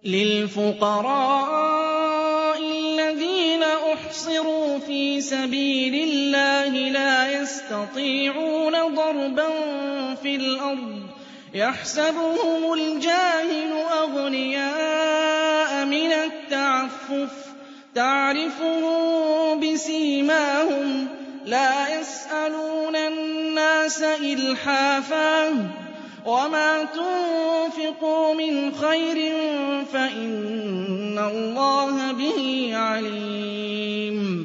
لِلْفُقَرَاءِ الَّذِينَ أُحْصِرُوا فِي سَبِيلِ اللَّهِ لَا يَسْتَطِيعُونَ ضَرْبًا فِي الْأَرْضِ يَحْسَبُهُمُ الْجَاهِلُ أَغْنِيَاءَ مِنَ التَّعَفُّفِ تَعْرِفُهُم بِسِيمَاهُمْ لَا يَسْأَلُونَ النَّاسَ إِلْحَافًا ۗ وَمَا تُنفِقُوا مِنْ خَيْرٍ فَإِنَّ اللَّهَ بِهِ عَلِيمٌ